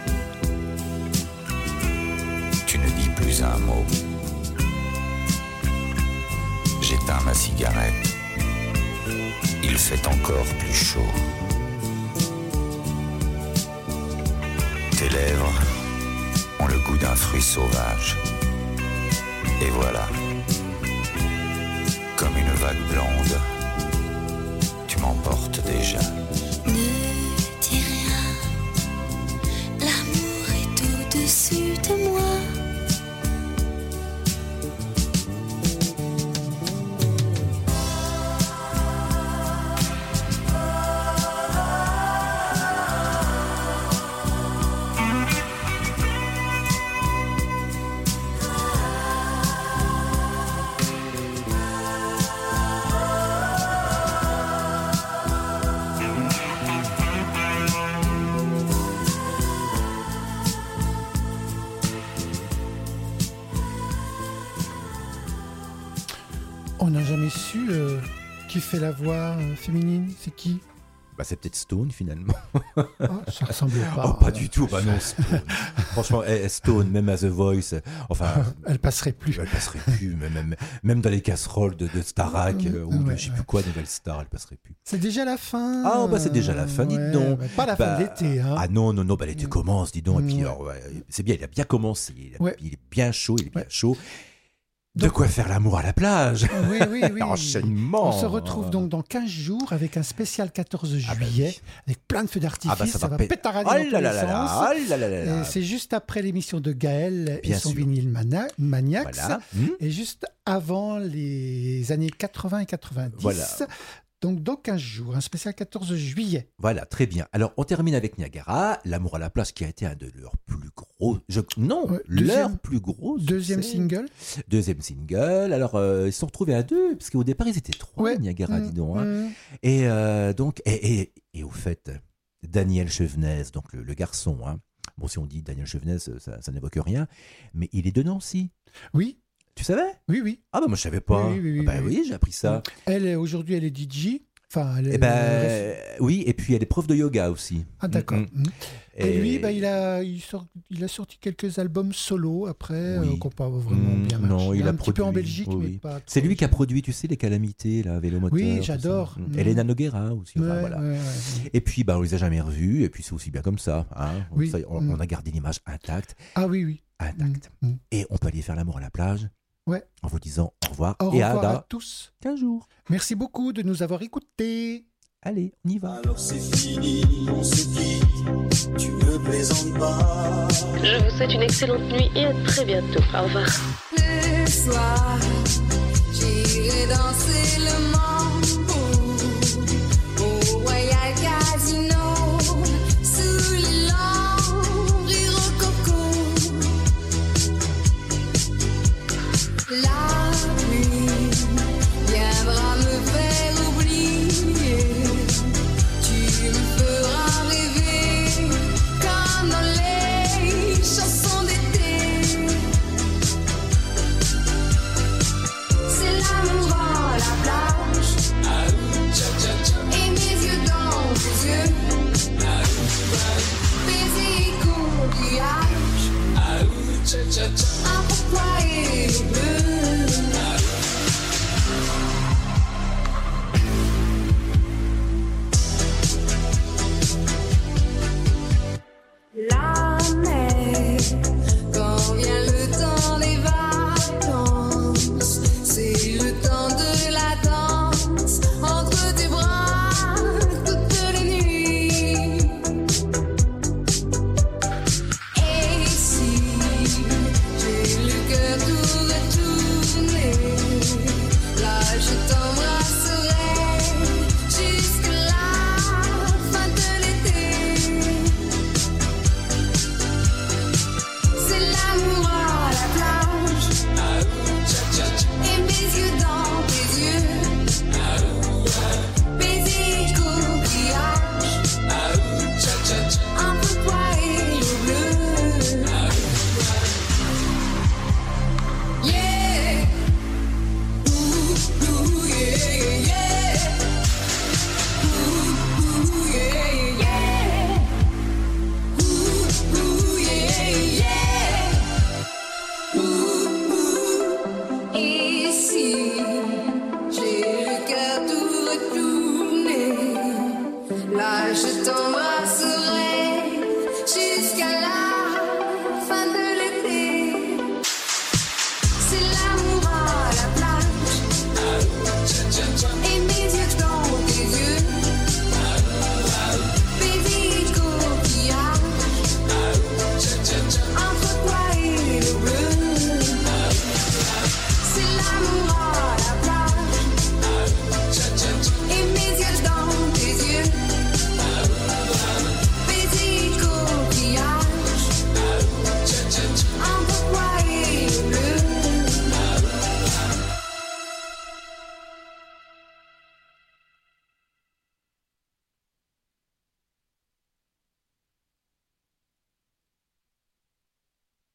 Tu ne dis plus un mot. J'éteins ma cigarette. Il fait encore plus chaud. Tes lèvres ont le goût d'un fruit sauvage. Et voilà, comme une vague blonde, tu m'emportes déjà.
Ne dis rien, l'amour est au-dessus de moi.
On n'a jamais su qui fait la voix féminine, c'est qui?
Bah, c'est peut-être Stone finalement.
Ça ressemblait pas.
Oh, pas du tout, bah non, Stone. Franchement, Stone, même à The Voice, enfin.
Elle passerait plus.
Elle passerait plus, même dans les casseroles de Starac, ou de je sais plus quoi, Nouvelle Star, elle passerait plus.
C'est déjà la fin.
Ah, bah c'est déjà la fin, dites donc.
Bah, pas la fin de l'été, hein.
Ah non, bah l'été commence, dis donc. Et puis, alors, c'est bien, il a bien commencé. Il est bien chaud, De quoi faire l'amour à la plage.
Oui.
Enchaînement.
On se retrouve donc dans 15 jours avec un spécial 14 juillet, avec plein de feux d'artifice. Ça va pétarader dans tous les sens. Et c'est juste après l'émission de Gaël et son vinyle Maniacs.
Voilà.
Et juste avant les années 80 et 90.
Voilà.
Donc dans 15 jours, un spécial 14 juillet.
Voilà, très bien. Alors, on termine avec Niagara, L'amour à la plage, qui a été un de leurs plus gros... leur plus gros
Deuxième
succès.
single.
Deuxième single. Alors, ils se sont retrouvés à deux, parce qu'au départ, ils étaient trois, Niagara, dis donc. Hein. Et donc, et au fait, Daniel Chevenez, donc le garçon, hein. Bon, si on dit Daniel Chevenez, ça n'évoque rien, mais il est de Nancy.
Oui.
Tu savais?
Oui.
Ah bah moi je savais pas. Oui, j'ai appris ça.
Aujourd'hui elle est DJ. Enfin,
oui, et puis elle est prof de yoga aussi.
Ah d'accord. Et lui, il a sorti quelques albums solo après, qui n'ont pas vraiment bien marché.
Non, il a
un petit peu en
produit,
Belgique, mais pas.
C'est lui qui a produit, tu sais, les Calamités, là, Vélomoteur.
Oui, j'adore.
Elena Noguera aussi. Voilà. Et puis, on les a jamais revus, et puis c'est aussi bien comme ça. Hein.
Oui.
On a gardé l'image intacte.
Ah oui.
Intacte. Et on peut aller faire l'amour à la plage.
Ouais.
En vous disant au revoir.
Au revoir à tous.
15 jours.
Merci beaucoup de nous avoir écoutés.
Allez, on y va.
Alors c'est fini, on se quitte, tu ne plaisantes pas.
Je vous souhaite une excellente nuit et à très bientôt. Au revoir.
Le soir, j'irai danser le mambo au Royal Casino sous les lampes rococo. La nuit viendra me faire oublier. Tu me feras rêver comme dans les chansons d'été. C'est l'amour à la plage.
je t'embrasse.